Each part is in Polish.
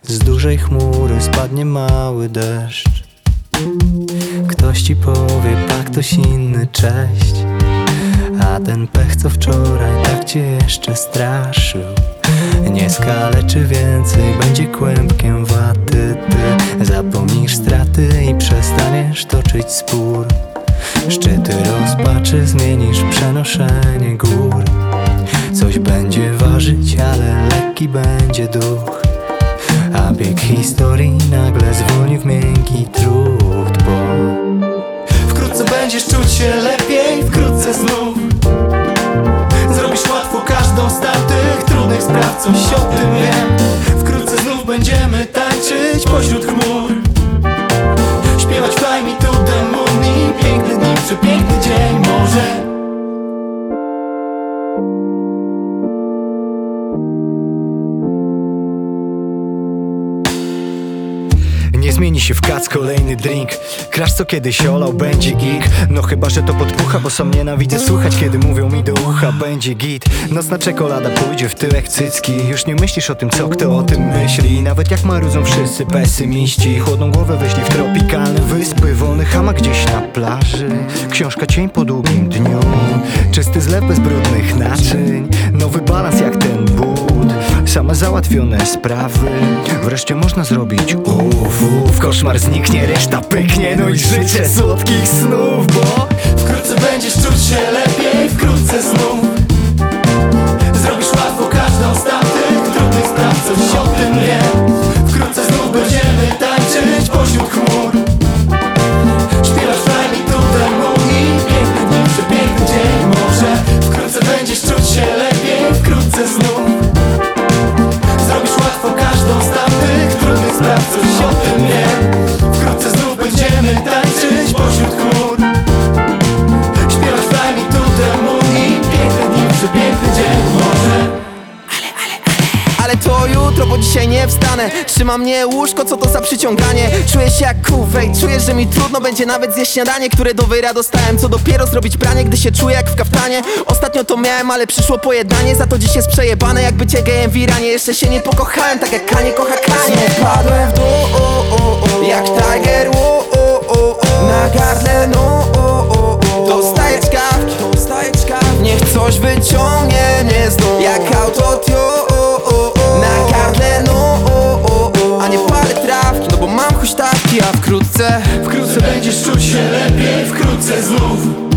z dużej chmury spadnie mały deszcz. Ktoś ci powie, pak ktoś inny, cześć. A ten pech, co wczoraj tak cię jeszcze straszył, nie skaleczy więcej, będzie kłębkiem waty. Ty zapomnisz straty i przestaniesz toczyć spór. Szczyty rozpaczy zmienisz w przenoszenie gór. Coś będzie ważyć, ale lekki będzie duch, a bieg historii nagle zwolni w miękki trud. Bo wkrótce będziesz czuć się lepiej, wkrótce znów zrobisz łatwo każdą z tamtych trudnych spraw, coś o tym wiem. Wkrótce znów będziemy tańczyć pośród chmur, śpiewać Fly me to the moon i piękny dni, przepiękny dzień może. Nie zmieni się w kac kolejny drink. Crash co kiedyś olał, będzie gig. No chyba, że to podpucha, bo sam nienawidzę słuchać, kiedy mówią mi do ucha, będzie git. Nocna czekolada pójdzie w tyłek cycki. Już nie myślisz o tym, co kto o tym myśli. Nawet jak marudzą wszyscy pesymiści, chłodną głowę wyślij w tropikalne wyspy. Wolny hamak gdzieś na plaży, książka cień po długim dniu, czysty zlew bez brudnych naczyń, nowy balans jak ten but, same załatwione sprawy. Wreszcie można zrobić koszmar zniknie, reszta pyknie. No i życzę słodkich snów, bo wkrótce będziesz czuć się lepiej, wkrótce znów zrobisz łatwo każdą z tamtych trudnych spraw, coś o tym wiem. Wkrótce znów będziemy tańczyć pośród chmur, śpiewać Fly me to the moon i piękny dni, przepiękny dzień może. Wkrótce będziesz czuć się lepiej, wkrótce znów zrobisz łatwo każdą z tamtych trudnych spraw, coś o tym wiem. Wkrótce znów będziemy tańczyć pośród chmur, śpiewać Fly me to the moon i piękny dni, przepiękny dzień może. Ale to jutro, bo dzisiaj nie wstanę. Trzyma mnie łóżko, co to za przyciąganie. Czuję się jak kuwej, czuję, że mi trudno będzie nawet zjeść śniadanie, które do wyra dostałem. Co dopiero zrobić pranie, gdy się czuję jak w kaftanie. Ostatnio to miałem, ale przyszło pojednanie. Za to dziś jest przejebane, jak bycie gejem w Iranie. Jeszcze się nie pokochałem, tak jak Kanie kocha Kanie. Padłem w dół, jak Tiger na gardle, dostaję czkawki, niech coś wyciągnie mnie znów, jak autotune na gardle, a nie palę trawki, no bo mam huśtawki. A wkrótce będziesz czuć się lepiej, wkrótce znów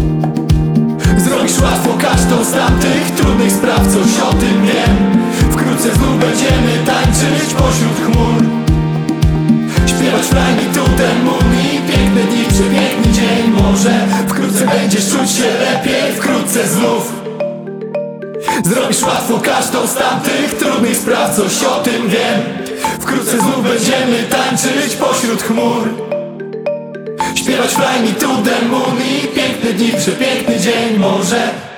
zrobisz łatwo każdą z tamtych trudnych spraw, coś o tym wiem. Wkrótce znów będziemy tańczyć pośród chmur, śpiewać Fly me to the moon i piękne dni, przepiękny dzień może. Wkrótce będziesz czuć się lepiej, wkrótce znów zrobisz łatwo każdą z tamtych trudnych spraw, coś o tym wiem. Wkrótce znów będziemy tańczyć pośród chmur, śpiewać Fly me to the moon i piękny dni, przepiękny dzień może.